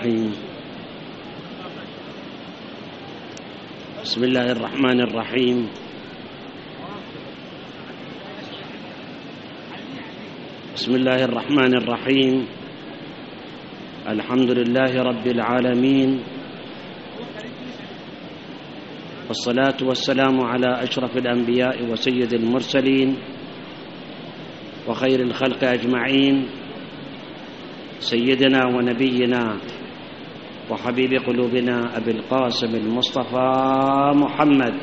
الرحيم. بسم الله الرحمن الرحيم. بسم الله الرحمن الرحيم. الحمد لله رب العالمين، والصلاة والسلام على أشرف الأنبياء وسيد المرسلين وخير الخلق أجمعين، سيدنا ونبينا وحبيب قلوبنا أبي القاسم المصطفى محمد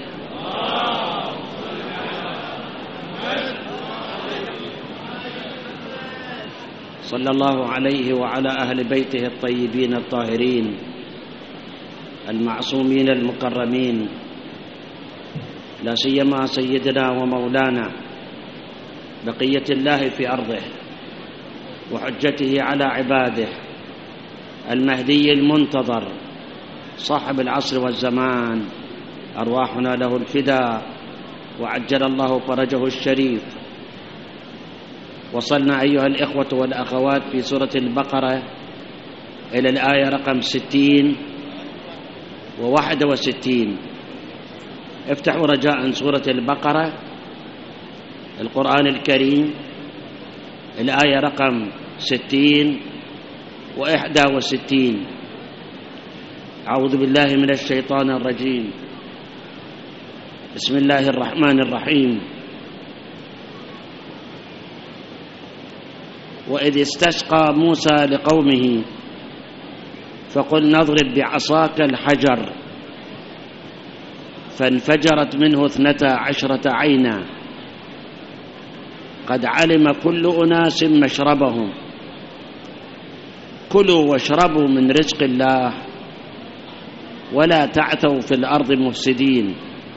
صلى الله عليه وعلى أهل بيته الطيبين الطاهرين المعصومين المكرمين، لا سيما سيدنا ومولانا بقية الله في أرضه وحجته على عباده المهدي المنتظر صاحب العصر والزمان، أرواحنا له الفداء وعجل الله فرجه الشريف. وصلنا أيها الإخوة والأخوات في سورة البقرة إلى الآية رقم 60 و61. افتحوا رجاء سورة البقرة القرآن الكريم، الآية رقم 60 و61. أعوذ بالله من الشيطان الرجيم. بسم الله الرحمن الرحيم. وإذ استسقى موسى لقومه فقل نضرب بعصاك الحجر فانفجرت منه 12 عينا قد علم كل أناس مشربهم كلوا واشربوا من رزق الله ولا تعثوا في الأرض مفسدين.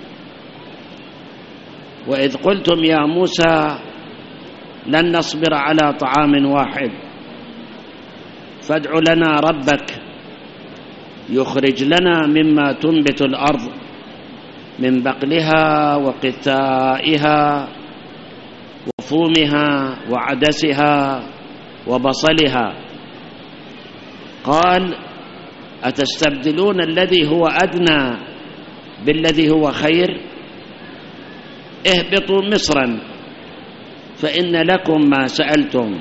وإذ قلتم يا موسى لن نصبر على طعام واحد فادع لنا ربك يخرج لنا مما تنبت الأرض من بقلها وقثائها وفومها وعدسها وبصلها. قال أتستبدلون الذي هو أدنى بالذي هو خير؟ اهبطوا مصرا فإن لكم ما سألتم.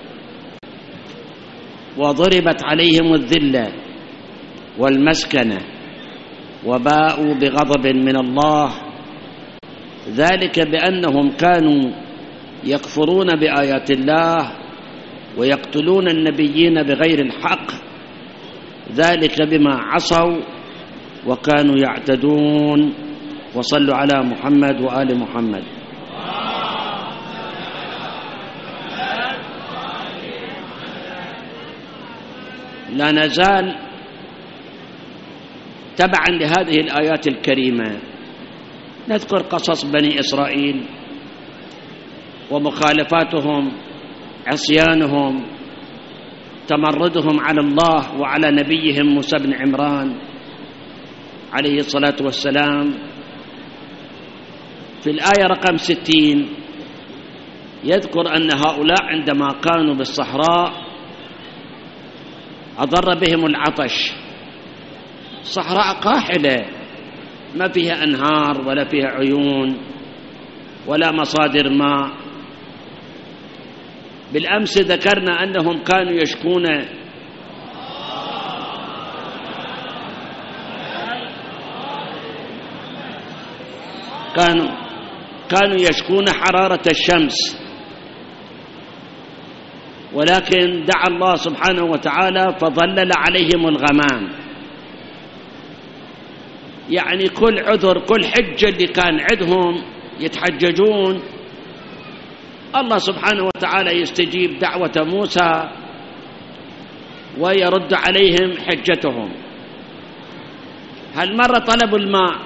وضربت عليهم الذلة والمسكنة وباءوا بغضب من الله، ذلك بأنهم كانوا يكفرون بآيات الله ويقتلون النبيين بغير الحق، ذلك بما عصوا وكانوا يعتدون. وصلوا على محمد وآل محمد. لا نزال تبعا لهذه الآيات الكريمة نذكر قصص بني إسرائيل ومخالفاتهم، عصيانهم، تمردهم على الله وعلى نبيهم موسى بن عمران عليه الصلاة والسلام. في الآية رقم 60 يذكر أن هؤلاء عندما كانوا بالصحراء أضر بهم العطش. صحراء قاحلة ما فيها أنهار ولا فيها عيون ولا مصادر ماء. بالأمس ذكرنا أنهم كانوا يشكون حرارة الشمس، ولكن دعا الله سبحانه وتعالى فظلل عليهم الغمام. يعني كل عذر كل حجة اللي كان عندهم يتحججون، الله سبحانه وتعالى يستجيب دعوة موسى ويرد عليهم حجتهم. هالمرة طلبوا الماء،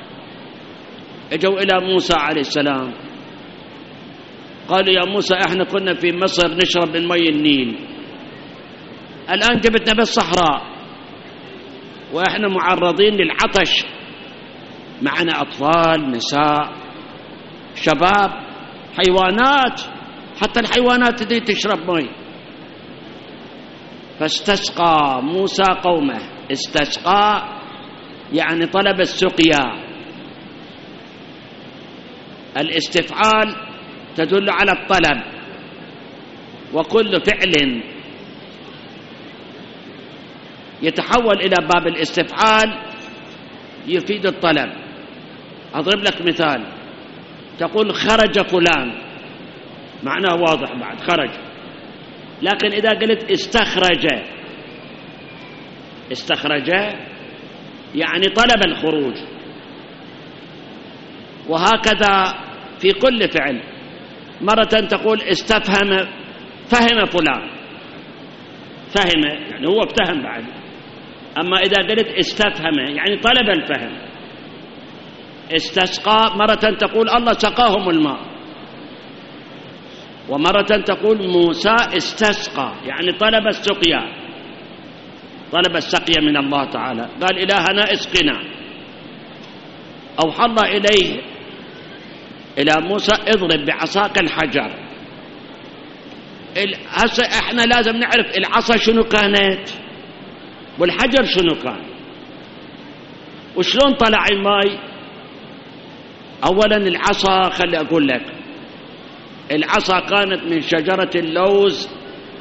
اجوا إلى موسى عليه السلام قالوا يا موسى احنا كنا في مصر نشرب من مي النيل، الآن جبتنا بالصحراء واحنا معرضين للعطش، معنا أطفال، نساء، شباب، حيوانات، حتى الحيوانات دي تشرب مي. فاستسقى موسى قومه. استسقى يعني طلب السقيا. الاستفعال تدل على الطلب، وكل فعل يتحول إلى باب الاستفعال يفيد الطلب. أضرب لك مثال، تقول خرج فلان، معناه واضح بعد خرج. لكن إذا قلت استخرج، استخرج يعني طلب الخروج. وهكذا في كل فعل، مرة تقول استفهم، فهم فلان، فهم يعني هو افتهم بعد. أما إذا قلت استفهم يعني طلب الفهم. استسقى مرة تقول الله سقاهم الماء، ومرة تقول موسى استسقى يعني طلب السقيا، طلب السقيا من الله تعالى. قال إلهنا اسقنا. أوحى الله إليه إلى موسى اضرب بعصاك الحجر. هسه احنا لازم نعرف العصا شنو كانت والحجر شنو كان وشلون طلع الماء. اولا العصا، خلي اقول لك، العصا كانت من شجرة اللوز،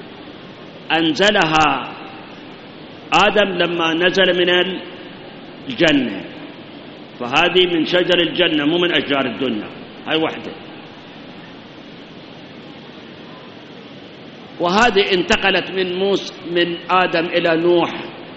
انزلها آدم لما نزل من الجنة، فهذه من شجر الجنة مو من أشجار الدنيا، هاي وحدة. وهذه انتقلت من آدم إلى نوح،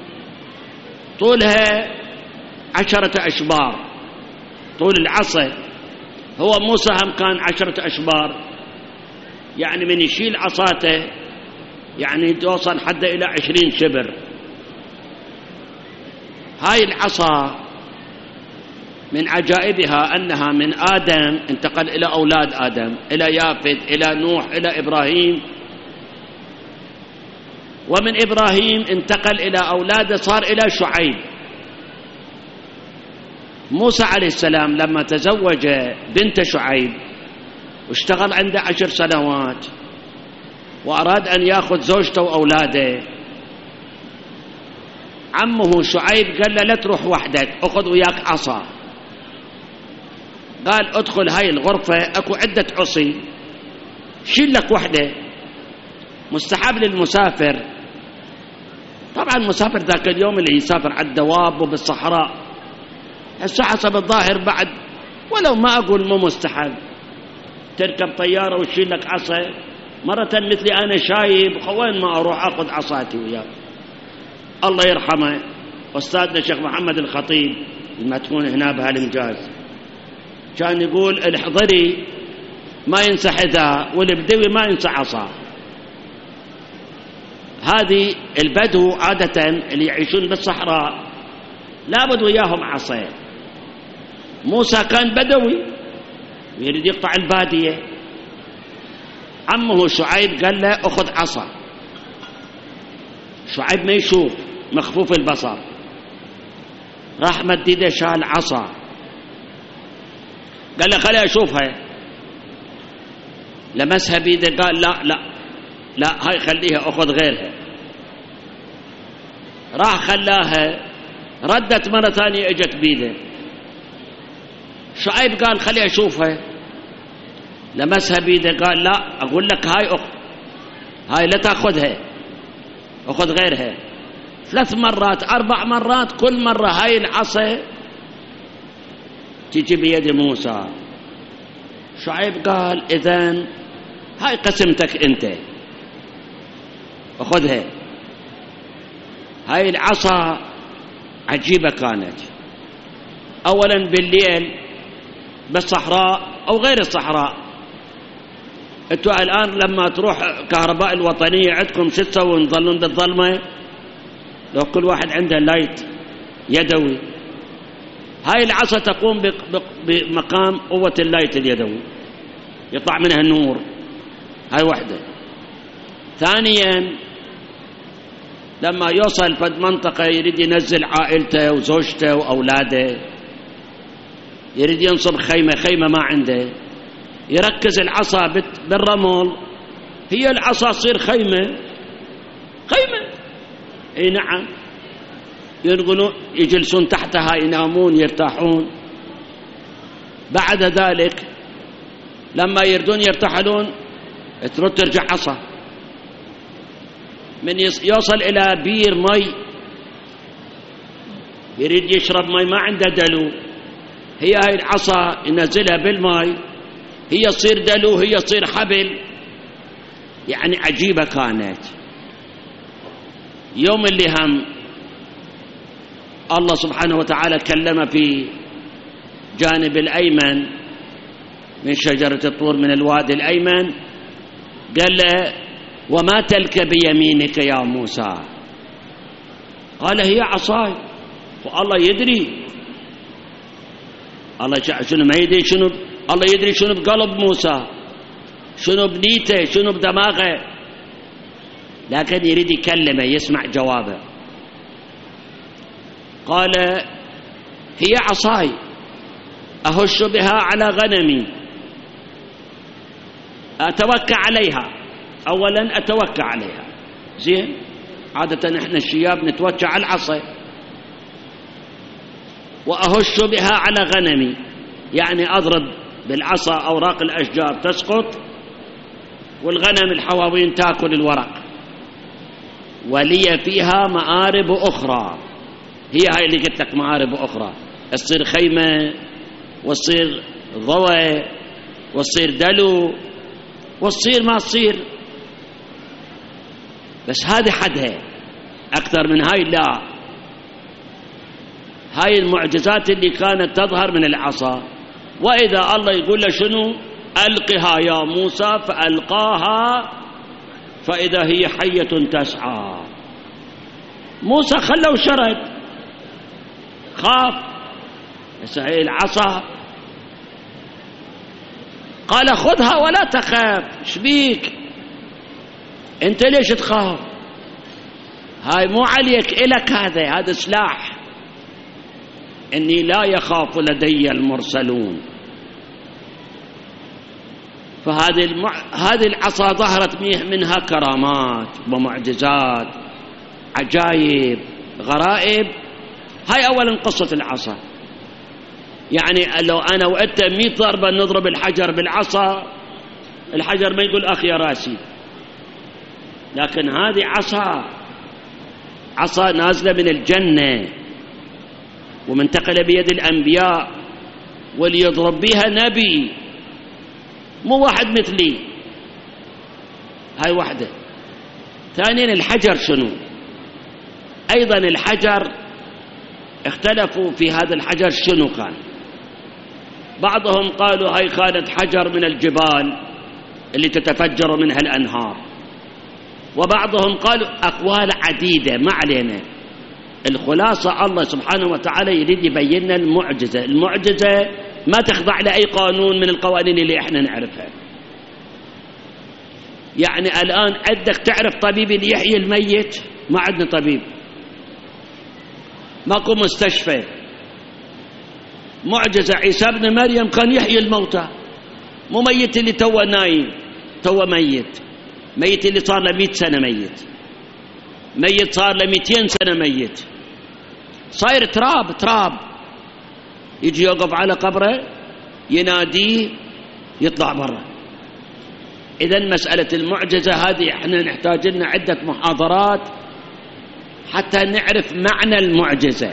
طولها 10 أشبار، طول العصا. هو موسى هم كان 10 أشبار، يعني من يشيل عصاته يعني توصل حد إلى 20 شبر. هاي العصا من عجائبها أنها من آدم انتقل إلى أولاد آدم، إلى يافث، إلى نوح، إلى إبراهيم، ومن إبراهيم انتقل إلى أولاده صار إلى شعيب. موسى عليه السلام لما تزوج بنت شعيب واشتغل عنده 10 سنوات وأراد أن يأخذ زوجته وأولاده، عمه شعيب قال له لا تروح وحدك، أخذ وياك عصا. قال ادخل هاي الغرفة اكو عدة عصي، شيل لك وحدة. مستحب للمسافر، طبعا المسافر ذاك اليوم اللي يسافر على الدواب وبالصحراء، هسه حسب الظاهر بعد ولو ما اقول مو مستحب، تركب طيارة وتشيل لك عصا. مرة مثلي انا شايب وين ما اروح اخذ عصاتي وياك. الله يرحمه استاذنا الشيخ محمد الخطيب المدفون هنا بهالمجاز كان يقول الحضري ما ينسى حذاء والبدوي ما ينسى عصا. هذه البدو عادة اللي يعيشون بالصحراء لابد وياهم عصا. موسى كان بدوي ويريد يقطع البادية، عمه شعيب قال له أخذ عصا. شعيب ما يشوف، مخفوف البصر، راح مديده شال عصا، قال له خليها أشوفها. لمسها بيده قال لا لا لا هاي خليها أخذ غيرها. راح خلاها، ردت مرة ثانية اجت بيده. شعيب قال خليها أشوفها، لمسها بيده قال لا أقول لك هاي هاي لا تأخذها، أخذ غيرها. 3 مرات 4 مرات، كل مرة هاي العصا تيجي بيد موسى. شعيب قال إذن هاي قسمتك أنت، أخذها. هاي العصا عجيبة كانت. أولا بالليل بالصحراء أو غير الصحراء، أنتوا الآن لما تروح كهرباء الوطنية عندكم شو تسوون؟ تظلون بالظلمة؟ لو كل واحد عنده لايت يدوي، هاي العصا تقوم بمقام قوة اللايت اليدوي، يطلع منها النور. هاي وحدة. ثانيا لما يوصل في منطقة يريد ينزل عائلته وزوجته وأولاده، يريد ينصب خيمة ما عنده، يركز العصا بالرمل، هي العصا تصير خيمة. اي نعم، ينقلون يجلسون تحتها ينامون يرتاحون. بعد ذلك لما يردون يرتحلون ترد ترجع عصا. من يوصل إلى بير مي يريد يشرب مي ما عنده دلو، هي هاي العصا ينزلها بالماء هي تصير دلو، هي تصير حبل. يعني عجيبة كانت. يوم اللي هم الله سبحانه وتعالى كلم في جانب الأيمن من شجرة الطور من الوادي الأيمن، قال له وما تلك بيمينك يا موسى؟ قال هي عصاي. والله يدري، الله شنو ما يدري شنو، الله يدري شنو بقلب موسى، شنو بنيته، شنو بدماغه، لكن يريد يكلمه يسمع جوابه. قال هي عصاي أهش بها على غنمي، أتوكى عليها. أولا أتوكى عليها، زين، عادة احنا الشياب نتوكى على العصا. وأهش بها على غنمي، يعني أضرب بالعصا أوراق الأشجار تسقط والغنم الحواوين تأكل الورق. ولي فيها مآرب أخرى، هي هاي اللي قلت لك مآرب أخرى، تصير خيمة وتصير ضوء وتصير دلو وتصير ما تصير، بس هذه حدها، أكثر من هاي لا. هاي المعجزات اللي كانت تظهر من العصا. وإذا الله يقول له شنو؟ ألقها يا موسى، فألقاها فإذا هي حية تسعى. موسى خلوا شرد، خاف، بس هي العصا. قال خذها ولا تخاف. شبيك انت ليش تخاف؟ هاي مو عليك، إلك هذا سلاح. إني لا يخاف لدي المرسلون. هذه العصا ظهرت منها كرامات ومعجزات، عجائب، غرائب. هاي أولا قصة العصا. يعني لو أنا وأنت 100 ضربة نضرب الحجر بالعصا، الحجر ما يقول أخي يا راسي. لكن هذه عصا نازلة من الجنة ومنتقلة بيد الأنبياء، واللي يضرب بها نبي، مو واحد مثلي. هاي واحدة. ثانيا الحجر شنو؟ أيضا الحجر اختلفوا في هذا الحجر شنو كان. بعضهم قالوا هاي كانت حجر من الجبال اللي تتفجر منها الأنهار، وبعضهم قالوا أقوال عديدة، ما علينا. الخلاصة الله سبحانه وتعالى يريد يبين لنا المعجزة. المعجزة ما تخضع لأي قانون من القوانين اللي احنا نعرفها. يعني الآن عندك تعرف طبيب اللي يحيي الميت؟ ما عندنا طبيب، ماكو مستشفى. معجزة عيسى ابن مريم كان يحيي الموتى، مو ميت اللي توه نايم، توه ميت اللي صار له 100 سنة ميت صار له 200 سنة ميت، صاير تراب. يجي يوقف على قبره يناديه يطلع برا. إذن مسألة المعجزة هذه احنا نحتاج لنا عدة محاضرات حتى نعرف معنى المعجزة.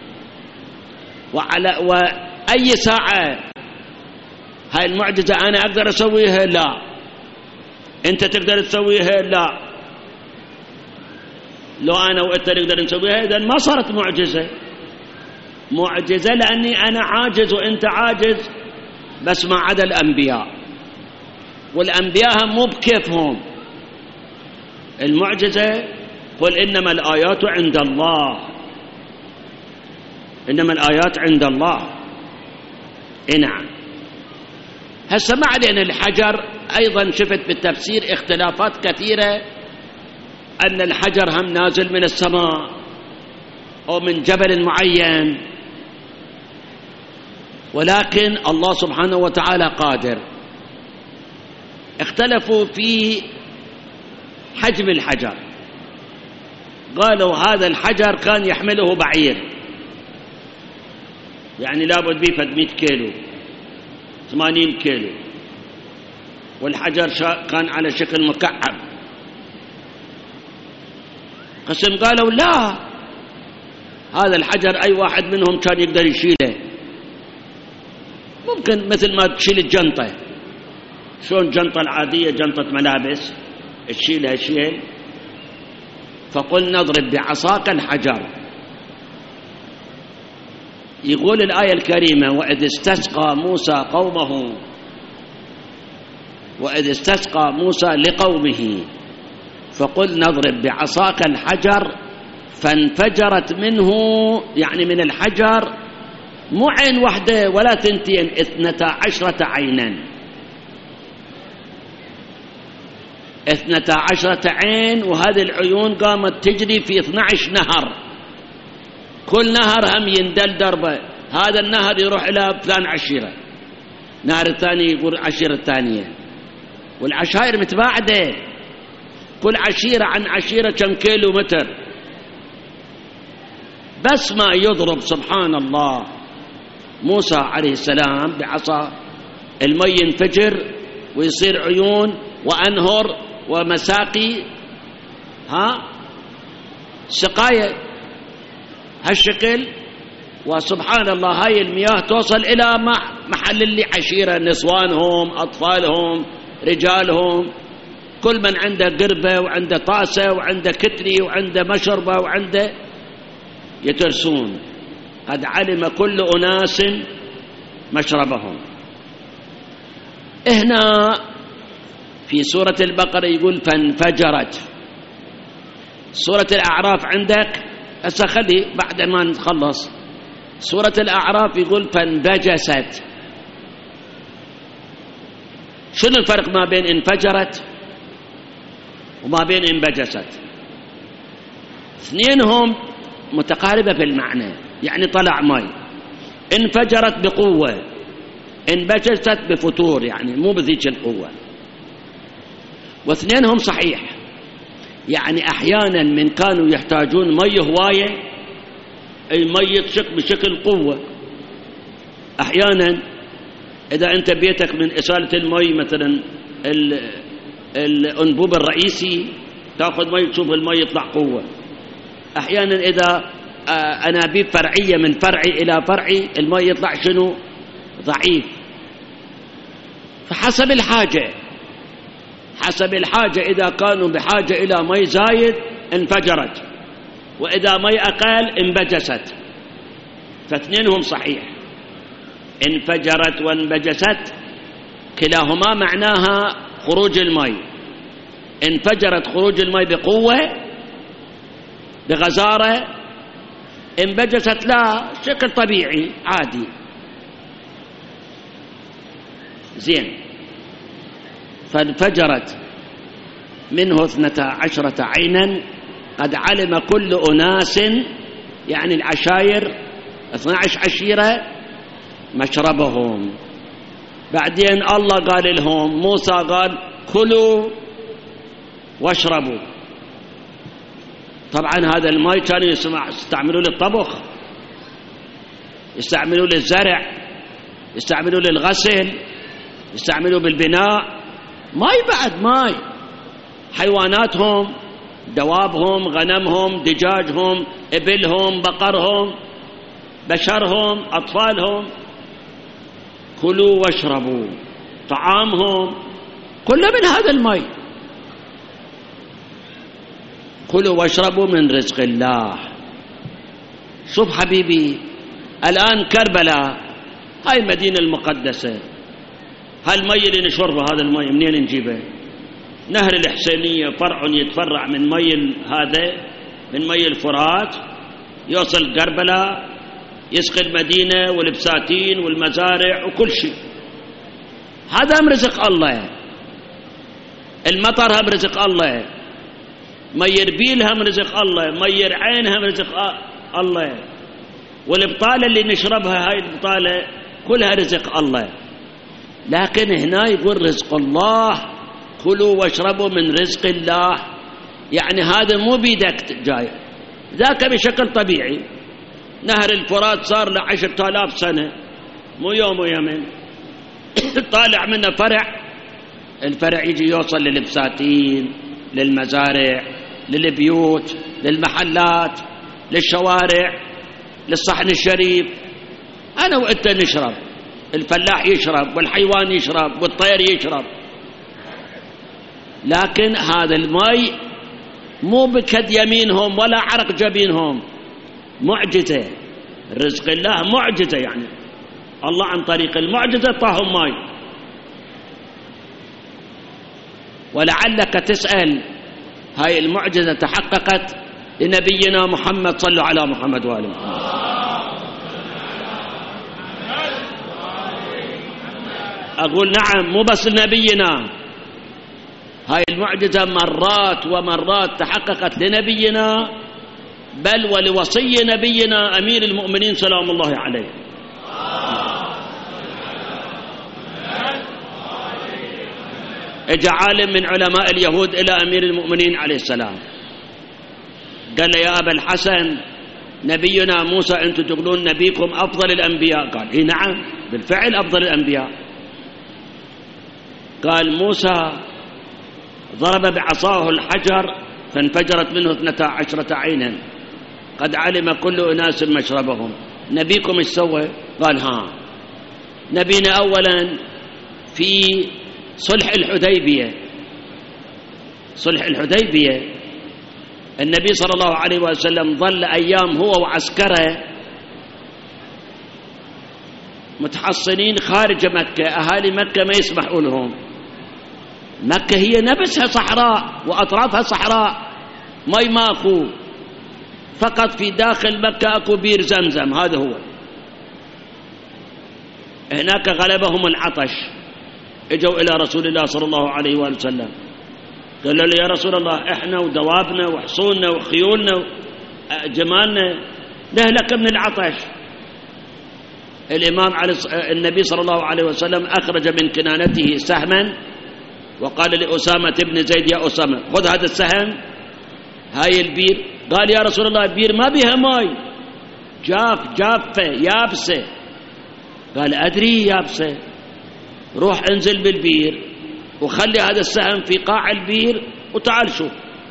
وأي ساعة هاي المعجزة أنا أقدر أسويها؟ لا. أنت تقدر تسويها؟ لا. لو أنا وأنت نقدر نسويها إذن ما صارت معجزة لأني أنا عاجز وأنت عاجز، بس ما عدا الأنبياء. والأنبياء مو بكيفهم. المعجزة قل إنما الآيات عند الله، إنما الآيات عند الله. نعم. هسه ما علينا الحجر. أيضا شفت بالتفسير اختلافات كثيرة، أن الحجر هم نازل من السماء أو من جبل معين، ولكن الله سبحانه وتعالى قادر. اختلفوا في حجم الحجر، قالوا هذا الحجر كان يحمله بعير، يعني لابد بيه فد 100 كيلو 80 كيلو، والحجر كان على شكل مكعب. قسم قالوا لا، هذا الحجر أي واحد منهم كان يقدر يشيله، ممكن مثل ما تشيل الجنطة، شلون الجنطة العادية جنطة ملابس تشيلها شيل. فقلنا اضرب بعصاك الحجر. يقول الآية الكريمة وإذ استسقى موسى لقومه فقلنا اضرب بعصاك الحجر فانفجرت منه، يعني من الحجر مو عين واحدة ولا ثنتين، 12 عينا، 12 عين. وهذه العيون قامت تجري في 12 نهر، كل نهر هم يندل دربه، هذا النهر يروح إلى فلان عشيرة، نهر الثاني يقول عشيرة الثانية، والعشائر متباعدة، كل عشيرة عن عشيرة كم كيلو متر. بس ما يضرب سبحان الله موسى عليه السلام بعصا، المي ينفجر ويصير عيون وأنهر ومساقي، سقاية هالشكل. وسبحان الله هاي المياه توصل إلى محل اللي عشيرة، نسوانهم أطفالهم رجالهم، كل من عنده قربة وعنده طاسة وعنده كتري وعنده مشربة وعنده يترسون. قد علم كل أناس مشربهم. هنا في سورة البقرة يقول فانفجرت. سورة الأعراف عندك هسه خلي بعد ما نخلص. سورة الأعراف يقول فانبجست. شنو الفرق ما بين انفجرت وما بين انبجست؟ اثنينهم متقاربة في المعنى، يعني طلع ماء. انفجرت بقوة، انبجست بفتور، يعني مو بذيك القوة. واثنينهم صحيح، يعني أحيانا من كانوا يحتاجون مي هواية، أي مي بشكل قوة. أحيانا إذا أنت بيتك من إسالة المي مثلا الأنبوب الرئيسي تأخذ مي تشوف المي يطلع قوة. أحيانا إذا أنابيب فرعية من فرعي إلى فرعي المي يطلع شنو؟ ضعيف. فحسب الحاجة، حسب الحاجة، إذا كانوا بحاجة إلى مي زايد انفجرت، وإذا مي أقل انبجست. فاثنينهم صحيح، انفجرت وانبجست كلاهما معناها خروج المي. انفجرت خروج المي بقوة بغزارة، انبجست لا شكل طبيعي عادي. زين. فانفجرت منه 12 عينا قد علم كل أناس، يعني العشائر 12 عشيرة مشربهم. بعدين الله قال لهم، موسى قال كلوا واشربوا. طبعا هذا الماء كانوا يستعملوا للطبخ، يستعملوا للزرع، يستعملوا للغسل، يستعملوا بالبناء. ماي بعد ماي، حيواناتهم، دوابهم، غنمهم، دجاجهم، إبلهم، بقرهم، بشرهم، أطفالهم. كلوا واشربوا، طعامهم كله من هذا الماء. كلوا واشربوا من رزق الله. شوف حبيبي، الآن كربلاء هاي المدينة المقدسة، هالمي اللي نشربه هذا المي منين نجيبه؟ نهر الحسينية فرع يتفرع من مي هذا، من مي الفرات، يوصل كربلاء يسقي المدينة والبساتين والمزارع وكل شيء. هذا هم رزق الله. المطر هم رزق الله، مي ربيل هم رزق الله، مي رعين هم رزق الله، والبطالة اللي نشربها هاي البطالة كلها رزق الله. لكن هنا يقول رزق الله، كلوا واشربوا من رزق الله، يعني هذا مو بيدك جاي، ذاك بشكل طبيعي. نهر الفرات صار له 10,000 سنة، مو يوم ويومين. طالع منه فرع، الفرع يجي يوصل للبساتين، للمزارع، للبيوت، للمحلات، للشوارع، للصحن الشريف. أنا وأنت نشرب، الفلاح يشرب، والحيوان يشرب، والطير يشرب. لكن هذا الماء مو بكد يمينهم ولا عرق جبينهم، معجزة. رزق الله معجزة، يعني الله عن طريق المعجزة طاهم ماء. ولعلك تسأل هاي المعجزة تحققت لنبينا محمد، صلوا على محمد وآله محمد. أقول نعم، مو بس لنبينا، هاي المعجزة مرات ومرات تحققت لنبينا، بل ولوصي نبينا أمير المؤمنين سلام الله عليه. اجى عالم من علماء اليهود إلى أمير المؤمنين عليه السلام، قال له يا أبا الحسن، نبينا موسى أنتم تقولون نبيكم أفضل الأنبياء. قال إيه نعم بالفعل أفضل الأنبياء. قال موسى ضرب بعصاه الحجر فانفجرت منه 12 عينا قد علم كل أناس مشربهم. نبيكم ايش سوى؟ قال ها، نبينا أولا في صلح الحديبية، صلح الحديبية النبي صلى الله عليه وسلم ظل أيام هو وعسكره متحصنين خارج مكة، أهالي مكة ما يسمحوا لهم. مكة هي نفسها صحراء وأطرافها صحراء، ماي ماكو، فقط في داخل مكة أكو بير زمزم، هذا هو. هناك غلبهم العطش، اجوا إلى رسول الله صلى الله عليه وسلم، قالوا له يا رسول الله إحنا ودوابنا وحصولنا وخيولنا وجمالنا نهلك من العطش. النبي صلى الله عليه وسلم أخرج من كنانته سهما وقال لأسامة بن زيد يا أسامة خذ هذا السهم، هاي البير. قال يا رسول الله البير ما بها ماي، جافة يابسة. قال أدري يابسة، روح انزل بالبير وخلي هذا السهم في قاع البير وتعال شوف.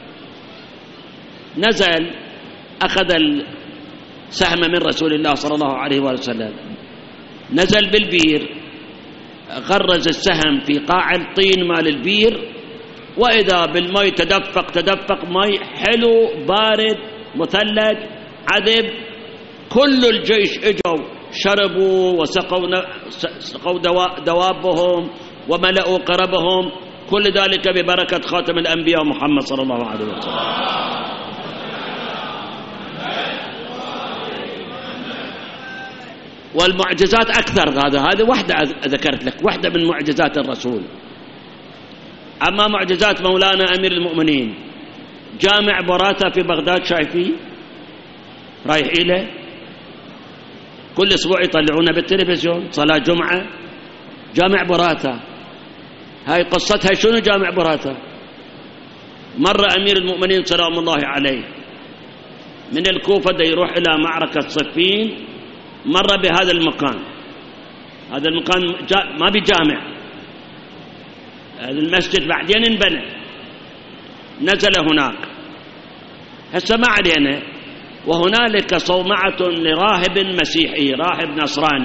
نزل أخذ السهم من رسول الله صلى الله عليه وسلم، نزل بالبير، غرز السهم في قاع الطين مال البير، وإذا بالماء تدفق ماء حلو بارد مثلج عذب. كل الجيش اجوا شربوا وسقوا دوابهم وملأوا قربهم، كل ذلك ببركة خاتم الأنبياء محمد صلى الله عليه وسلم. والمعجزات أكثر. هذه واحدة ذكرت لك، واحدة من معجزات الرسول. أما معجزات مولانا أمير المؤمنين، جامع براثة في بغداد شايفين رايحين له، كل أسبوع يطلعونا بالتلفزيون صلاة جمعة. جامع براثة هاي قصتها شنو؟ جامع براثة مرة أمير المؤمنين سلام الله عليه من الكوفة دا يروح إلى معركة صفين، مر بهذا المكان. هذا المكان ما بجامع، هذا المسجد بعدين انبنى. نزل هناك، هسه ما علينا. وهنالك صومعة لراهب مسيحي، راهب نصراني،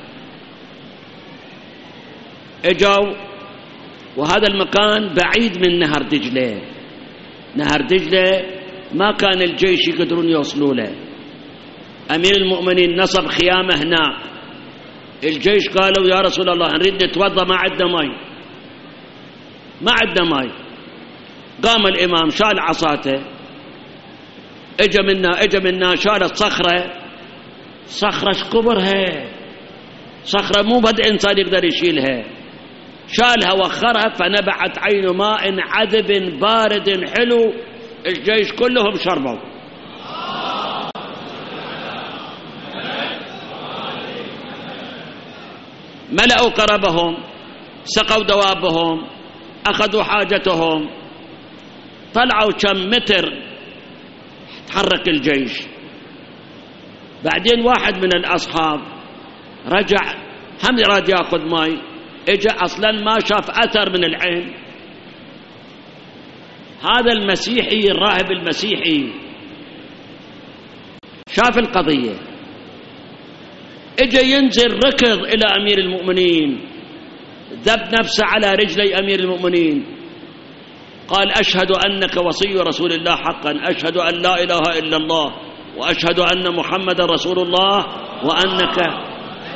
اجوا. وهذا المكان بعيد من نهر دجلة، نهر دجلة ما كان الجيش يقدرون يوصلوا له. أمير المؤمنين نصب خيامة هناك. الجيش قالوا يا رسول الله نريد نتوضأ، ما عندنا ماء، ما عندنا ماء. قام الإمام شال عصاته، اجى منا شالت صخرة شكبرها، صخرة مو بد إنسان يقدر يشيلها، شالها وخرها فنبعت عين ماء عذب بارد حلو. الجيش كلهم شربوا. ملأوا قربهم، سقوا دوابهم، أخذوا حاجتهم، طلعوا كم متر تحرك الجيش. بعدين واحد من الأصحاب رجع هم يراد يأخذ ماء، اجى أصلا ما شاف أثر من العين. هذا المسيحي الراهب المسيحي شاف القضية، اجى ينزل ركض إلى أمير المؤمنين، ذب نفسه على رجلي أمير المؤمنين، قال أشهد أنك وصي رسول الله حقا، أشهد أن لا إله إلا الله وأشهد أن محمد رسول الله وأنك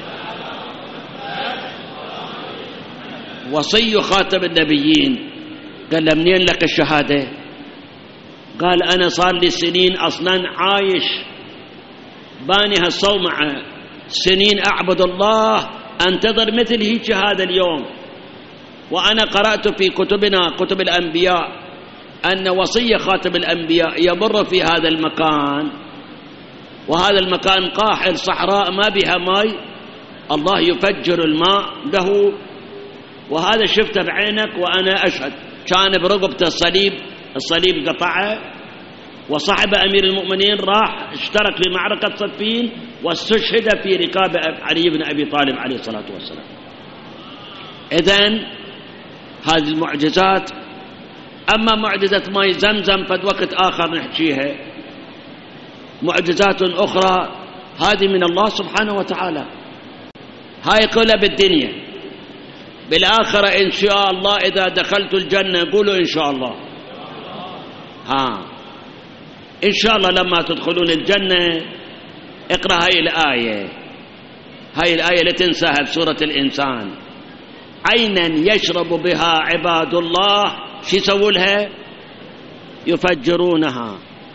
وصي خاتم النبيين. قال له منين لك الشهادة؟ قال أنا صار لي سنين أصلا عايش باني هالصومعة، سنين أعبد الله، أنتظر مثل هيك هذا اليوم. وأنا قرأت في كتبنا كتب الأنبياء أن وصي خاتم الأنبياء يمر في هذا المكان، وهذا المكان قاحل صحراء ما بها ماء، الله يفجر الماء له، وهذا شفته بعينك وأنا أشهد. كان برقبته الصليب قطعه، وصحب أمير المؤمنين راح اشترك في معركة صفين واستشهد في ركاب علي بن أبي طالب عليه الصلاة والسلام. إذن هذه المعجزات. أما معجزة ماء زمزم فد وقت آخر نحكيها، معجزات أخرى هذه من الله سبحانه وتعالى، هاي كلها بالدنيا. بالآخرة إن شاء الله إذا دخلت الجنة قولوا إن شاء الله. إن شاء الله لما تدخلون الجنة اقرأ هاي الآية لا تنساها بسورة الإنسان، عينا يشرب بها عباد الله، شو يسووا لها؟ يفجرونها.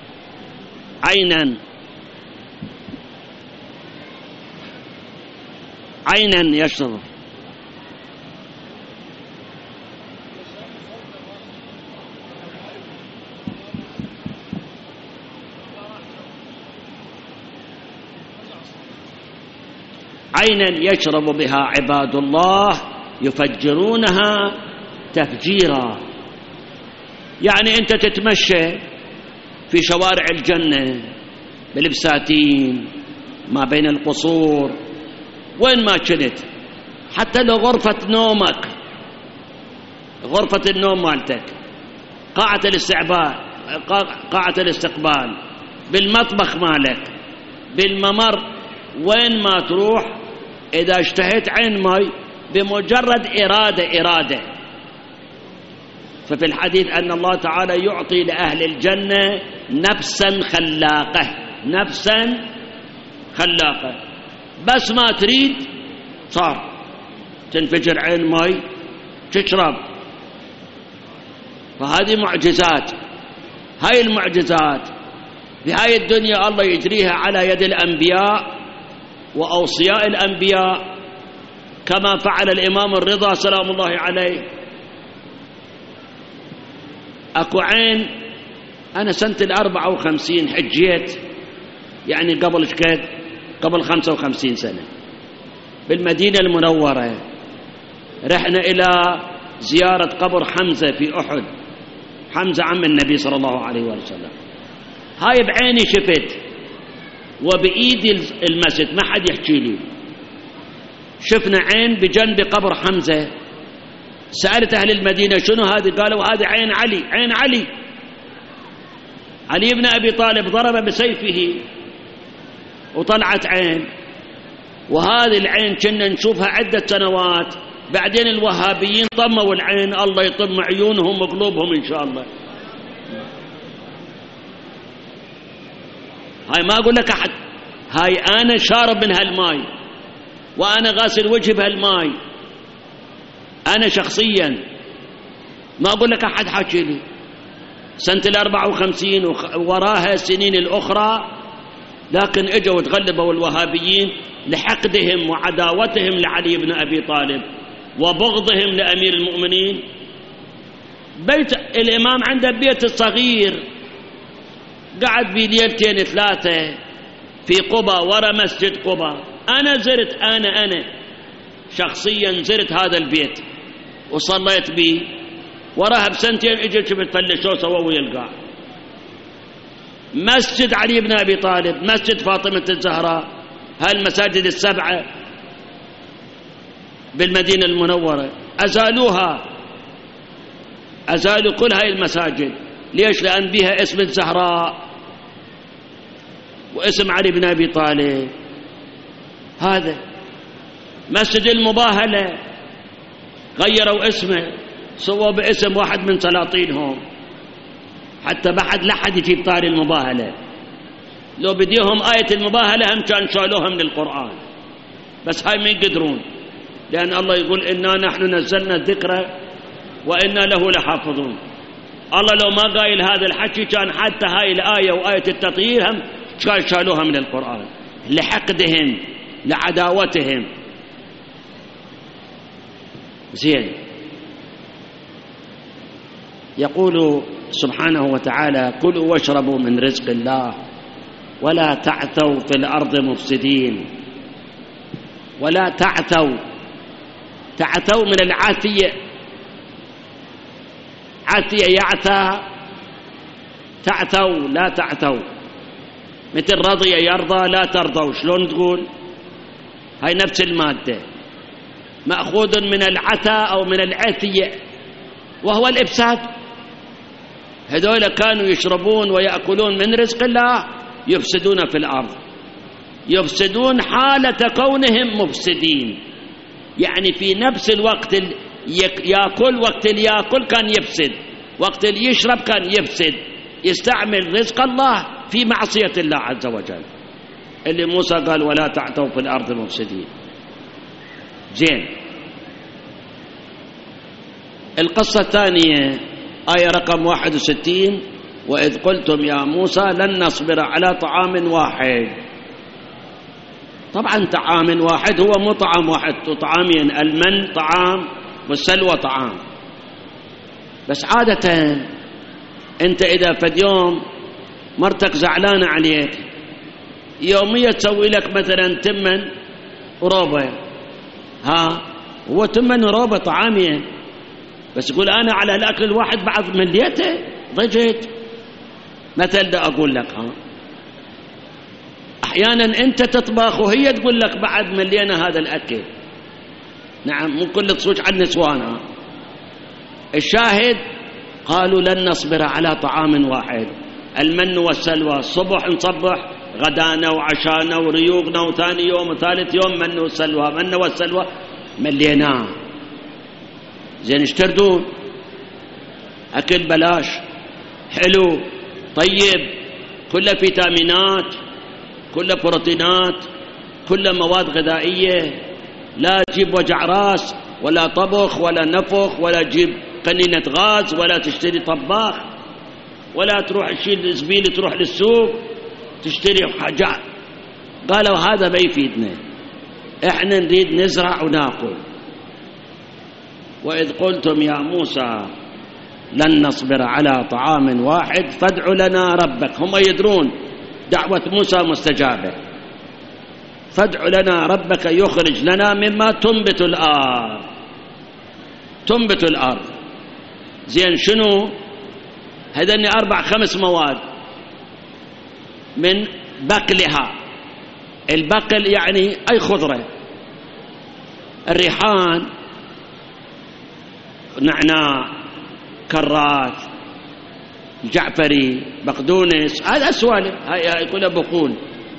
عينا يشرب عينا يشرب بها عباد الله يفجرونها تفجيرا. يعني أنت تتمشى في شوارع الجنة بالبساتين ما بين القصور وين ما كنت، حتى لو غرفة نومك، غرفة النوم مالتك، قاعة الاستقبال، بالمطبخ مالك، بالممر، وين ما تروح إذا اشتهيت عين ماء بمجرد إرادة. ففي الحديث أن الله تعالى يعطي لأهل الجنة نفسا خلاقة، بس ما تريد صار تنفجر عين ماء تشرب. فهذه معجزات. هاي المعجزات بهاي الدنيا الله يجريها على يد الأنبياء وأوصياء الأنبياء، كما فعل الإمام الرضا سلام الله عليه. أكو عين أنا سنة 54 حجيت، يعني قبل 55 سنة بالمدينة المنورة، رحنا إلى زيارة قبر حمزة في أحد، حمزة عم النبي صلى الله عليه وسلم. هاي بعيني شفت وبإيدي المسد، ما حد يحكي لي. شفنا عين بجنب قبر حمزة. سألت أهل المدينة شنو هذه؟ قالوا هذه عين علي بن أبي طالب ضرب بسيفه وطلعت عين. وهذه العين كنا نشوفها عدة سنوات، بعدين الوهابيين طموا العين، الله يطم عيونهم وقلوبهم إن شاء الله. هاي ما أقول لك أحد، هاي أنا شارب من هالماي وأنا غاسل وجهي بهالماي، أنا شخصيا ما أقول لك أحد حاكي لي. سنة 54 ووراها السنين الأخرى، لكن اجوا وتغلبوا الوهابيين لحقدهم وعداوتهم لعلي بن أبي طالب وبغضهم لأمير المؤمنين. بيت الإمام عنده بيت الصغير، قعد بليلتين 3 في قبة ورا مسجد قبة. أنا زرت، أنا شخصيا زرت هذا البيت وصليت به. وراها بسنتين اجت بتفلشوا سووا ويا القاع. مسجد علي بن أبي طالب، مسجد فاطمة الزهراء، هالمساجد السبعة بالمدينة المنورة أزالوها، أزالوا كل هاي المساجد. ليش؟ لأن بها اسم الزهراء واسم علي بن أبي طالب. هذا مسجد المباهلة غيروا اسمه، سووا باسم واحد من سلاطينهم، حتى بعد لا حد يجيب طاري المباهلة. لو بديهم آية المباهلة هم كان شالوها من القرآن، بس هاي ما يقدرون، لأن الله يقول إنا نحن نزلنا الذكر وإنا له لحافظون. الله لو ما قايل هذا الحكي كان حتى هاي الآية وآية التطهير هم كان شالوها من القرآن لحقدهم لعداوتهم. زين، يقول سبحانه وتعالى: كلوا واشربوا من رزق الله ولا تعثوا في الأرض مفسدين. ولا تعثوا، تعثوا من العاثية، عاثية يعثى، تعثوا لا تعثوا، مثل رضي يرضى لا ترضوا. شلون تقول؟ هاي نفس المادة، مأخوذ من العثى أو من العثية وهو الإفساد. هذول كانوا يشربون ويأكلون من رزق الله يفسدون في الأرض، يفسدون حالة كونهم مفسدين، يعني في نفس الوقت يأكل، وقت اللي يأكل كان يفسد، وقت اللي يشرب كان يفسد، يستعمل رزق الله في معصية الله عز وجل، اللي موسى قال: ولا تعثوا في الأرض مفسدين. زين، القصة الثانية آية رقم 61: وإذ قلتم يا موسى لن نصبر على طعام واحد. طبعا طعام واحد هو مو طعام واحد، طعامين، المن طعام والسلوى طعام. بس عادة أنت إذا فد يوم مرتك زعلانة عليك يومية تسوي لك مثلا تمن وروبة، هو تمن وروبة طعامين، بس يقول أنا على الأكل الواحد بعض مليته ضجت. مثل ده أقول لك، أحيانا أنت تطبخ وهي تقول لك بعد ملينا هذا الأكل. نعم، مو كل تصوج على النسوان. الشاهد قالوا لن نصبر على طعام واحد، المن والسلوى، الصبح نصبح غدانا وعشانا وريوقنا، وثاني يوم وثالث يوم من والسلوى، من والسلوى مليناه. زين، اشتردون أكل بلاش حلو طيب، كله فيتامينات، كله بروتينات، كله مواد غذائية، لا تجيب وجع راس ولا طبخ ولا نفخ ولا تجيب قنينة غاز ولا تشتري طباخ ولا تروح تشيل زبيل تروح للسوق تشتري حاجات. قالوا هذا ما يفيدنا، احنا نريد نزرع وناكل. وإذ قلتم يا موسى لن نصبر على طعام واحد فادع لنا ربك. هم يدرون دعوة موسى مستجابة. فادع لنا ربك يخرج لنا مما تنبت الأرض. تنبت الأرض، زين، شنو هذني 4-5 مواد من بقلها. البقل يعني أي خضرة، الريحان، نعناع، كرات، الجعفري، بقدونس، هذا سوالف، هاي كلها بقول.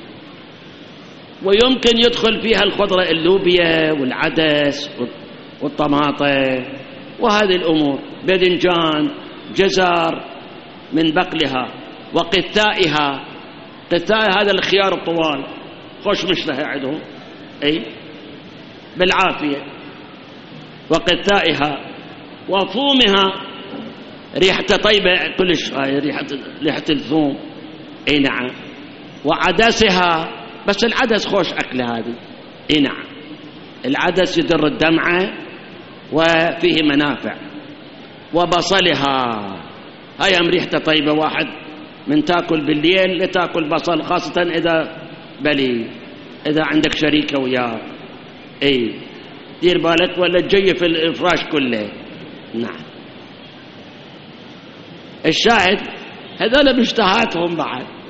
ويمكن يدخل فيها الخضرة اللوبيا والعدس والطماطة وهذه الأمور، باذنجان، جزر من بقلها، وقثائها. قثائها هذا الخيار الطوال، خوش مشتهى عندهم، أي بالعافية. وقثائها وفومها، ريحته طيبة كلش، ريحة الثوم، اي نعم. وعدسها، بس العدس خوش أكل هذه، اي نعم، العدس يدر الدمعة وفيه منافع. وبصلها، هاي هم ريحته طيبة، واحد من تاكل بالليل لتاكل بصل، خاصة إذا بلي، إذا عندك شريكة وياه، اي دير بالك ولا تجيف الفراش كله. نعم، الشاهد هذول باشتهاتهم بعد.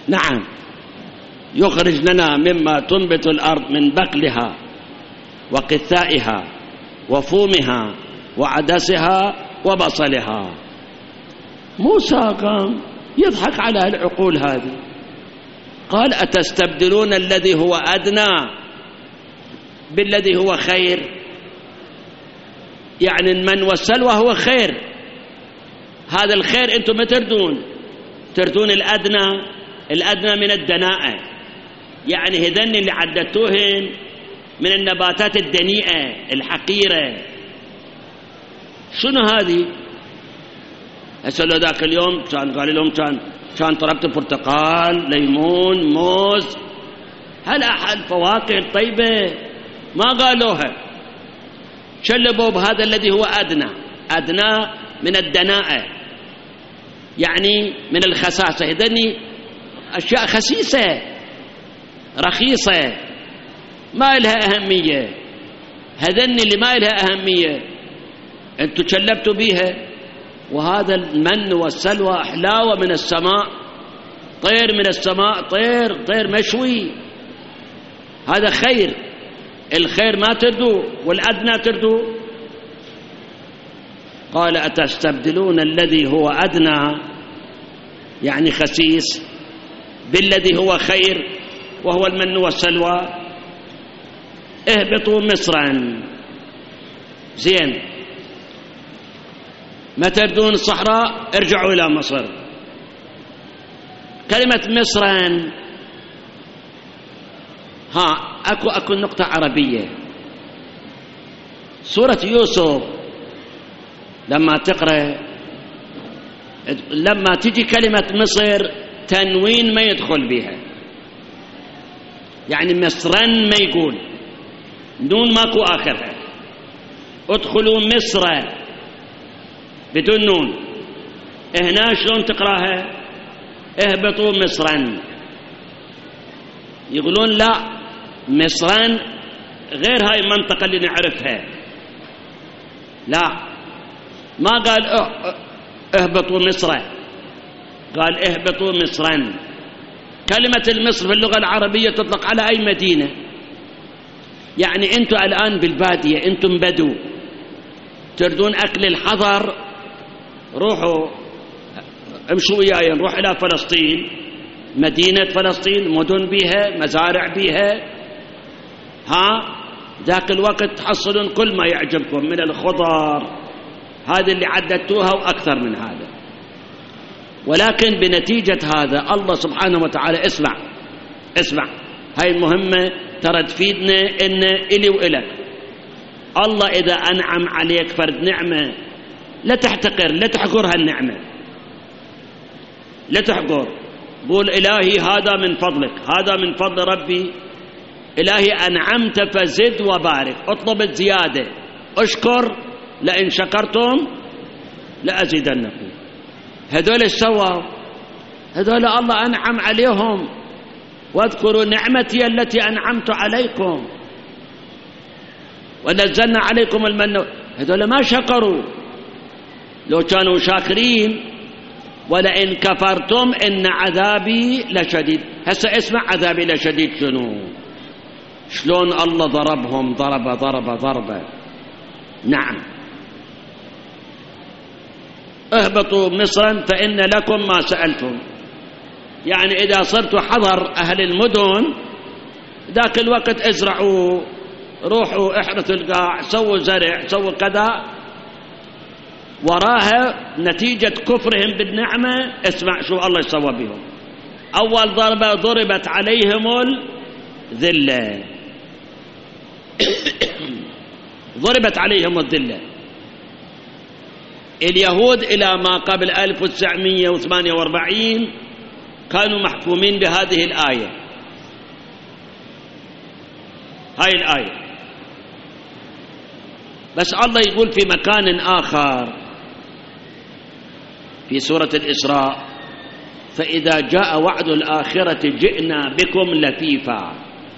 نعم، يخرج لنا مما تنبت الأرض من بقلها وقثائها وفومها وعدسها وبصلها. موسى قام يضحك على العقول هذه، قال أتستبدلون الذي هو أدنى بالذي هو خير؟ يعني المن والسلوى هو خير، هذا الخير أنتم ما تردون الأدنى من الدناءة، يعني هذن اللي عدتوهن من النباتات الدنيئة الحقيرة. شنو هذه؟ أسألوا ذاك اليوم قال لهم كان طلبت برتقال ليمون موز، هل أحد فواكه الطيبة؟ ما قالوها، شلبوا بهذا الذي هو أدنى من الدناءة، يعني من الخساسة. هذني أشياء خسيسة رخيصة ما لها أهمية، هذن اللي ما لها أهمية أنتوا شلبتوا بيها. وهذا المن والسلوى حلاوة من السماء، طير من السماء، طير مشوي، هذا خير. الخير ما تردوا والأدنى تردوا. قال أتستبدلون الذي هو أدنى يعني خسيس بالذي هو خير وهو المن والسلوى. اهبطوا مصرا، زين، ما تردون الصحراء ارجعوا إلى مصر. كلمة مصرا أكو نقطة عربية. سورة يوسف لما تقرأ، لما تجي كلمة مصر تنوين ما يدخل بها، يعني مصرا ما يقول، نون ماكو آخرها. ادخلوا مصر بدون نون. هنا شلون تقراها؟ اهبطوا مصرا. يقولون لا، مصرا غير هاي المنطقة اللي نعرفها، لا، ما قال اهبطوا مصر، قال اهبطوا مصرا. كلمة المصر في اللغة العربية تطلق على أي مدينة. يعني أنتم الآن بالبادية، أنتم بدو تردون أكل الحضر، روحوا امشوا وياي نروح إلى فلسطين، مدينة فلسطين، مدن بها، مزارع بها، ذاك الوقت تحصلون كل ما يعجبكم من الخضر، هذه اللي عددتوها وأكثر من هذا. ولكن بنتيجة هذا الله سبحانه وتعالى، اسمع هاي المهمة ترى تفيدنا إن إلي وإلك. الله إذا أنعم عليك فرد نعمة لا تحتقر، لا تحقر هالنعمة، لا تحقر. قول إلهي هذا من فضلك، هذا من فضل ربي، إلهي أنعمت فزد وبارك، اطلب الزيادة، اشكر لئن شكرتم لأزيدنكم. هذول السوا، هذول الله أنعم عليهم، واذكروا نعمتي التي أنعمت عليكم ونزلنا عليكم المن. هذول ما شكروا، لو كانوا شاكرين ولئن كفرتم إن عذابي لشديد. هسه اسمع عذابي لشديد شلون الله ضربهم ضربة. نعم، اهبطوا مصرا فإن لكم ما سألتم. يعني إذا صرتوا حضر أهل المدن ذاك الوقت ازرعوا، روحوا احرثوا القاع، سووا زرع، سووا كذا، وراها نتيجة كفرهم بالنعمة. اسمع شو الله يسوى بهم. أول ضربة ضربت عليهم الذلة ضربت عليهم الذلة. اليهود إلى ما قبل 1948 كانوا محكومين بهذه الآية، هاي الآية. بس الله يقول في مكان آخر في سورة الإسراء: فإذا جاء وعد الآخرة جئنا بكم لفيفا.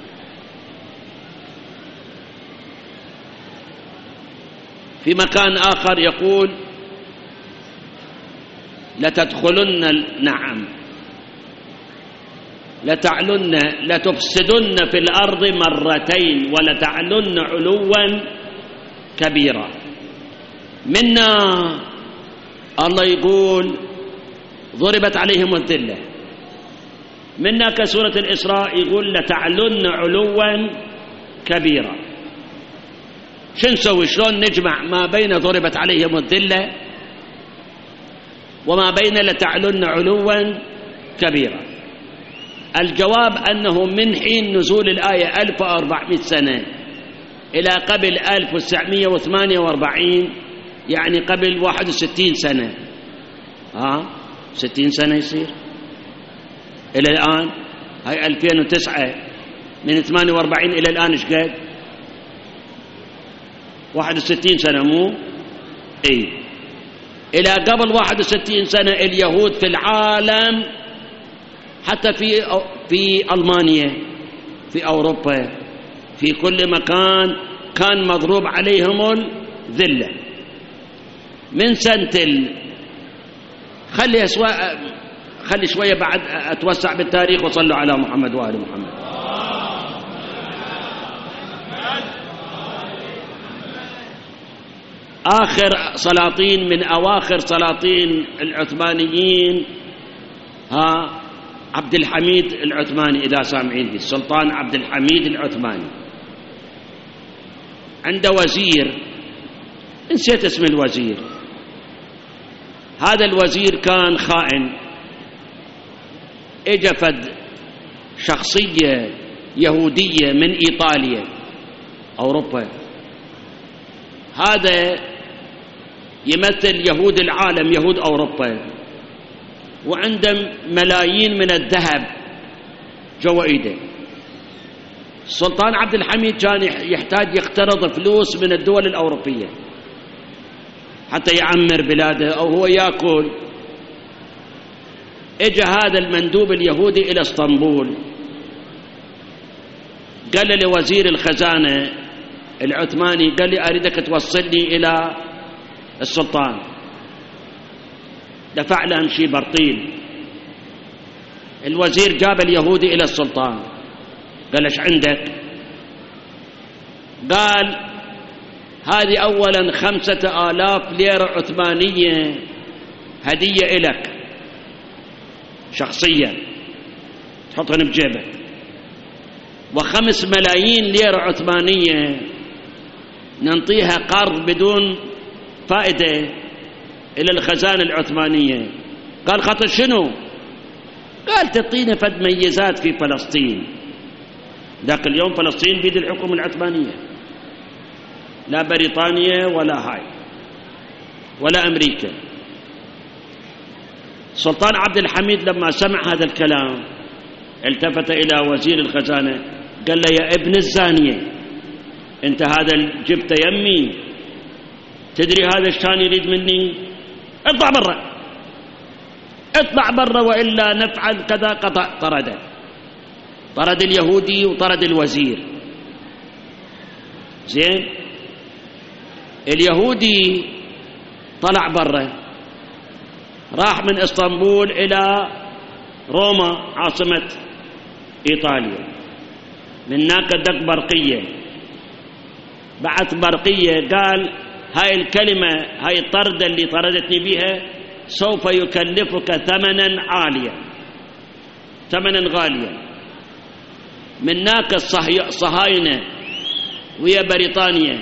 في مكان آخر يقول: لتدخلن، نعم، لتفسدن في الأرض مرتين ولتعلن علوا كبيرا. منا الله يقول ضربت عليهم الذلة، منا كسورة الإسراء يقول لتعلن علوا كبيرا. شو نسوي؟ شلون نجمع ما بين ضربت عليهم الذلة وما بين لتعلن علوا كبيرا؟ الجواب أنه من حين نزول الآية 1400 سنة إلى قبل 1948، يعني قبل 61 سنة، 60 سنة يصير إلى الآن. هاي 2009، من 48 إلى الآن إيش قد؟ 61 سنة مو؟ إيه. إلى قبل 61 سنة اليهود في العالم، حتى في ألمانيا، في أوروبا، في كل مكان كان مضروب عليهم الذلة. من سنة خلي شوية بعد أتوسع بالتاريخ، وصلوا على محمد وآل محمد. آخر سلاطين من أواخر سلاطين العثمانيين عبد الحميد العثماني، إذا سامعين به، السلطان عبد الحميد العثماني عنده وزير، نسيت اسم الوزير. هذا الوزير كان خائن، اجفد شخصية يهودية من إيطاليا أوروبا، هذا يمثل يهود العالم، يهود أوروبا، وعنده ملايين من الذهب جوا ايده. السلطان عبد الحميد كان يحتاج يقترض فلوس من الدول الأوروبية حتى يعمر بلاده أو هو يأكل. اجى هذا المندوب اليهودي إلى اسطنبول، قال لوزير الخزانة العثماني، قال لي أريدك توصلني إلى السلطان. دفع لهم شي برطيل. الوزير جاب اليهودي إلى السلطان، قال ايش عندك؟ قال هذه أولا 5000 ليرة عثمانية هدية إلك شخصيا تحطهن بجيبك، و5 ملايين ليرة عثمانية ننطيها قرض بدون فائدة إلى الخزانة العثمانية. قال خاطر شنو؟ قال تعطينا فد ميزات في فلسطين. ذاك اليوم فلسطين بيد الحكومة العثمانية، لا بريطانيا ولا هاي ولا أمريكا. السلطان عبد الحميد لما سمع هذا الكلام التفت إلى وزير الخزانة، قال له يا ابن الزانية، انت هذا جبت يمي، تدري هذا ايش كان يريد مني؟ اطلع برا، اطلع برا وإلا نفعل كذا. قطع طرده، طرد اليهودي وطرد الوزير. زين، اليهودي طلع برا، راح من اسطنبول إلى روما عاصمة إيطاليا، من هناك دق برقية، بعث برقية قال هاي الكلمة، هاي الطردة اللي طردتني بها سوف يكلفك ثمنا عاليا، ثمنا غاليا. من هناك الصهاينة ويا بريطانيا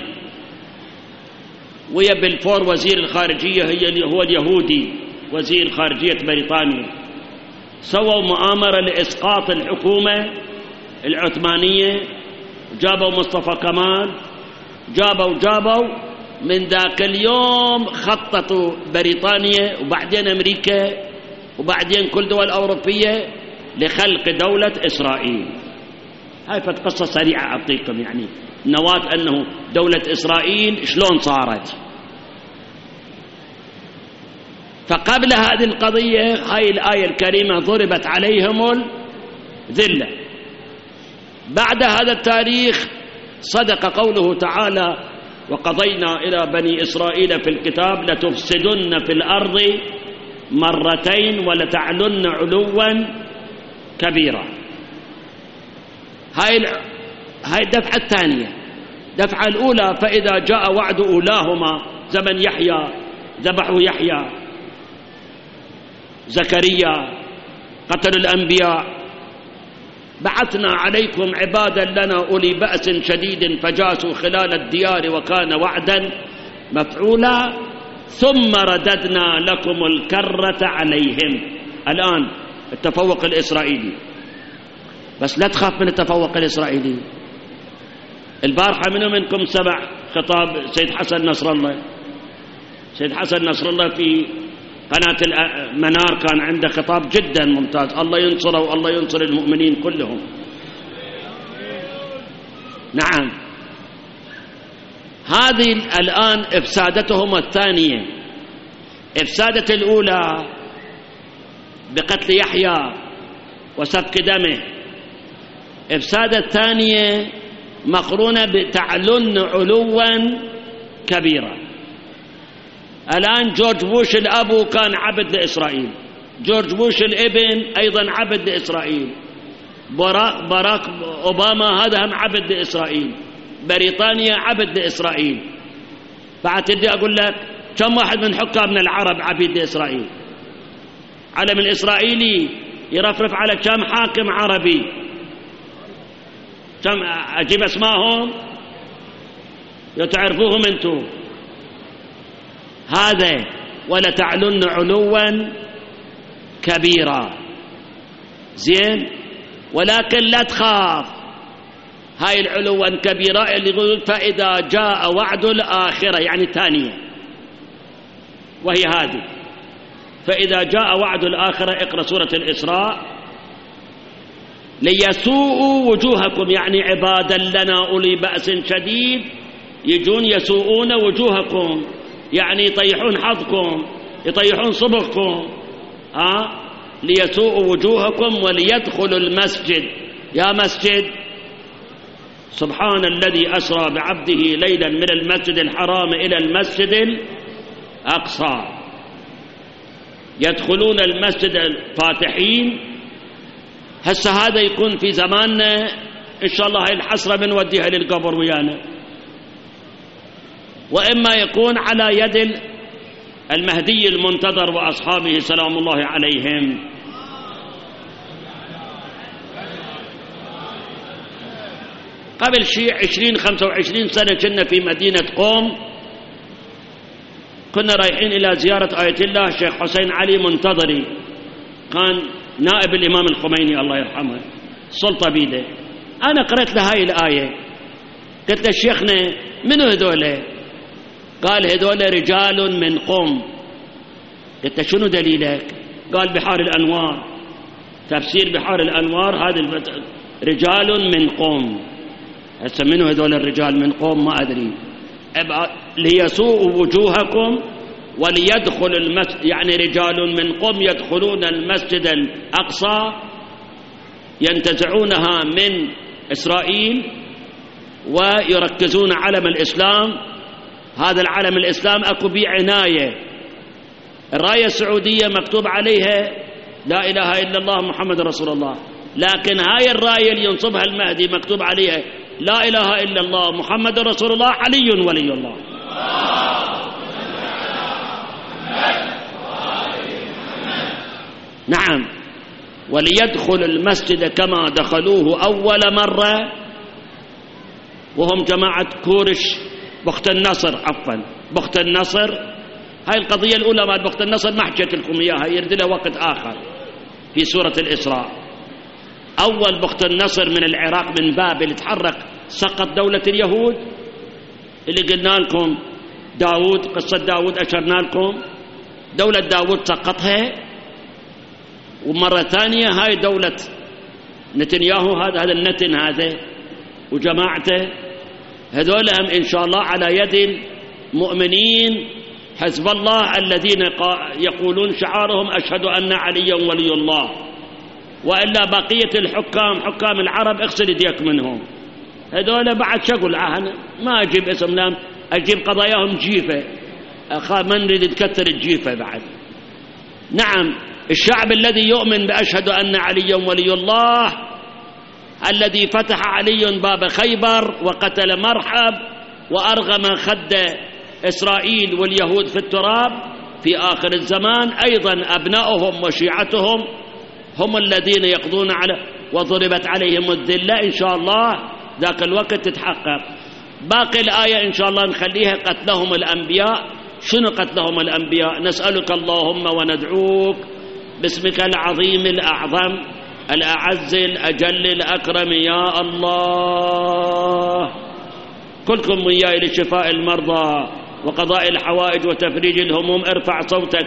ويا بلفور وزير الخارجية هو اليهودي وزير خارجية بريطانيا، سووا مؤامرة لإسقاط الحكومة العثمانية، جابوا مصطفى كمال، جابوا من ذاك اليوم خططوا بريطانيا وبعدين أمريكا وبعدين كل دول أوروبية لخلق دولة إسرائيل. هاي قصة سريعة أعطيكم يعني نواة أنه دولة إسرائيل شلون صارت. فقبل هذه القضية هاي الآية الكريمة ضربت عليهم الذلة. بعد هذا التاريخ صدق قوله تعالى وقضينا إلى بني إسرائيل في الكتاب لتفسدن في الأرض مرتين ولتعلن علوا كبيرا. هاي الدفعة الثانية. الدفعة الأولى فإذا جاء وعد أولاهما زمن يحيى، ذبحوا يحيى، زكريا، قتلوا الأنبياء. بعثنا عليكم عبادا لنا أولي بأس شديد فجاسوا خلال الديار وكان وعدا مفعولا ثم رددنا لكم الكرة عليهم. الآن التفوق الإسرائيلي، بس لا تخاف من التفوق الإسرائيلي. البارحة منو منكم سمع خطاب سيد حسن نصر الله؟ سيد حسن نصر الله في قناة المنار كان عنده خطاب جدا ممتاز، الله ينصره والله ينصر المؤمنين كلهم. نعم، هذه الآن إفسادتهم الثانية. إفسادة الأولى بقتل يحيى وسفك دمه، إفسادة الثانية مقرونة بتعلن علوا كبيرا. الآن جورج بوش الأب كان عبد لإسرائيل، جورج بوش الابن أيضا عبد لإسرائيل، باراك أوباما هذا هم عبد لإسرائيل، بريطانيا عبد لإسرائيل. بعد تدي أقول لك كم واحد من حكامنا العرب عبيد لإسرائيل؟ علم الإسرائيلي يرفرف على كم حاكم عربي، كم أجيب أسمائهم تعرفوهم أنتم. هذا ولا تعلن علوا كبيرا. زين، ولكن لا تخاف، هاي العلوا كبيرة اللي يقول فإذا جاء وعد الآخرة يعني ثانية، وهي هذه فإذا جاء وعد الآخرة. اقرأ سورة الإسراء. ليسوءوا وجوهكم يعني عبادا لنا أولي بأس شديد، يجون يسوءون وجوهكم يعني يطيحون حظكم، يطيحون صبغكم. ليسوءوا وجوهكم وليدخلوا المسجد. يا مسجد، سبحان الذي أسرى بعبده ليلا من المسجد الحرام إلى المسجد الأقصى. يدخلون المسجد الفاتحين. هسه هذا يكون في زماننا إن شاء الله هاي الحسرة بنوديها للقبر ويانا، وإما يكون على يد المهدي المنتظر وأصحابه سلام الله عليهم. قبل شيء 20-25 سنة كنا في مدينة قوم، كنا رايحين إلى زيارة آية الله الشيخ حسين علي منتظري، كان نائب الإمام الخميني الله يرحمه، السلطة بيده. أنا قرأت له هاي الآية، قلت له شيخنا منو هذول؟ قال هذول رجال من قوم. قلت له شنو دليلك؟ قال بحار الأنوار، تفسير بحار الأنوار هذا رجال من قوم. هسه منو هذول الرجال من قوم؟ ما أدري. ليسوءوا وجوهكم وليدخل المسجد يعني رجال من قوم يدخلون المسجد الأقصى ينتزعونها من إسرائيل ويركزون علم الإسلام. هذا العلم الإسلام أكو بيه عناية. الراية السعودية مكتوب عليها لا إله إلا الله محمد رسول الله، لكن هاي الراية اللي ينصبها المهدي مكتوب عليها لا إله إلا الله محمد رسول الله علي ولي الله. نعم، وليدخل المسجد كما دخلوه أول مرة وهم جماعة كورش بخت النصر، عفوا بخت النصر. هاي القضية الأولى مال بخت النصر ما حكيت لكم إياها، يرد لها وقت آخر في سورة الإسراء. أول بخت النصر من العراق من بابل تحرك، سقط دولة اليهود اللي قلنا لكم داود، قصة داود أشرنا لكم، دولة داود سقطها. ومرة ثانية هاي دولة نتنياهو، هذا النتن هذا وجماعته، هذولهم إن شاء الله على يد المؤمنين حزب الله الذين يقولون شعارهم أشهد أن عليا ولي الله. وإلا بقية الحكام حكام العرب اغسل يديك منهم. هذول بعد شغل عهن، ما أجيب اسم لهم، أجيب قضاياهم جيفة، ما نريد تكثر الجيفة بعد. نعم، الشعب الذي يؤمن بأشهد أن عليا ولي الله الذي فتح علي باب خيبر وقتل مرحب وأرغم خد إسرائيل واليهود في التراب، في آخر الزمان أيضا أبنائهم وشيعتهم هم الذين يقضون على وضربت عليهم الذلة. إن شاء الله ذاك الوقت تتحقق. باقي الآية إن شاء الله نخليها قتلهم الأنبياء. شنو قتلهم الأنبياء؟ نسألك اللهم وندعوك باسمك العظيم الأعظم الأعز الأجل الأكرم يا الله، كلكم وياي لشفاء المرضى وقضاء الحوائج وتفريج الهموم. ارفع صوتك.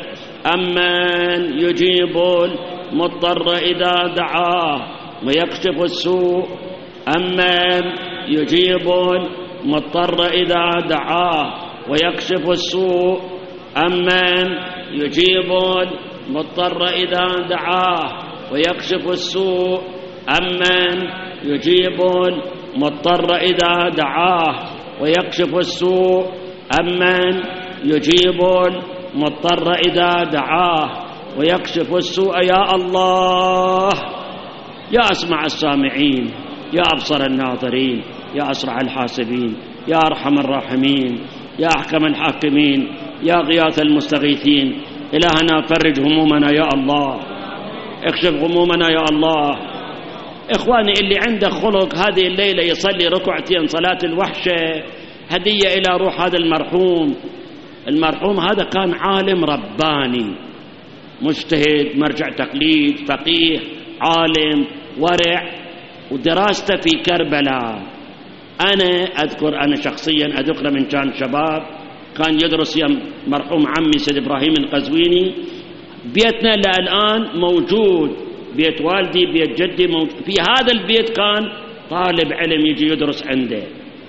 أمن يجيب المضطر إذا دعاه ويكشف السوء. أمن يجيب المضطر إذا دعاه ويكشف السوء. أمن يجيب المضطر إذا دعاه ويكشف السوء. أمن يجيب المضطر إذا دعاه ويكشف السوء. أمن يجيب المضطر إذا دعاه ويكشف السوء. يا الله، يا أسمع السامعين، يا أبصر الناظرين، يا أسرع الحاسبين، يا أرحم الراحمين، يا أحكم الحاكمين، يا غياث المستغيثين. إلهنا فرج همومنا يا الله، اكشف غمومنا يا الله. إخواني اللي عنده خلق هذه الليلة يصلي ركعتين صلاة الوحشة هدية إلى روح هذا المرحوم. المرحوم هذا كان عالم رباني مجتهد مرجع تقليد فقيه عالم ورع، ودراسته في كربلاء. أنا أذكر أنا شخصيا أذكر من كان شباب كان يدرس يم مرحوم عمي سيد إبراهيم القزويني. بيتنا الآن موجود، بيت والدي بيت جدي موجود. في هذا البيت كان طالب علم يجي يدرس عنده.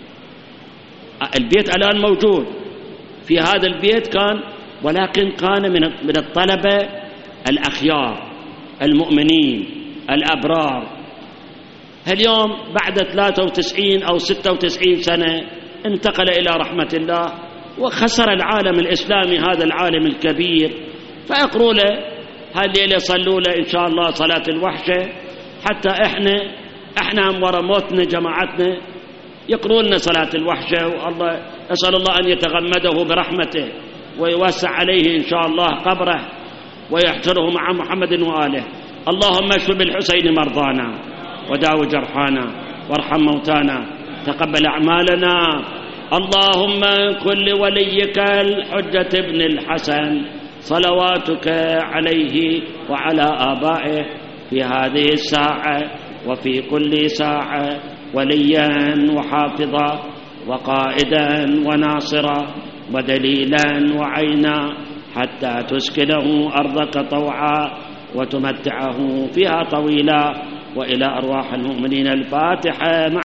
البيت الآن موجود في هذا البيت كان، ولكن كان من الطلبة الأخيار المؤمنين الأبرار. اليوم بعد 93 أو 96 سنة انتقل إلى رحمة الله وخسر العالم الإسلامي هذا العالم الكبير. فأقروا له هالليلة صلوا له إن شاء الله صلاة الوحشة، حتى إحنا ورا موتنا جماعتنا يقروا لنا صلاة الوحشة. والله أسأل الله أن يتغمده برحمته ويوسع عليه إن شاء الله قبره ويحشره مع محمد وآله. اللهم اشف بالحسين مرضانا وداو جرحانا وارحم موتانا تقبل أعمالنا. اللهم كن لوليك الحجة ابن الحسن صلواتك عليه وعلى آبائه في هذه الساعة وفي كل ساعة وليا وحافظا وقائدا وناصرا ودليلا وعينا، حتى تسكنه أرضك طوعا وتمتعه فيها طويلا. وإلى أرواح المؤمنين الفاتحة.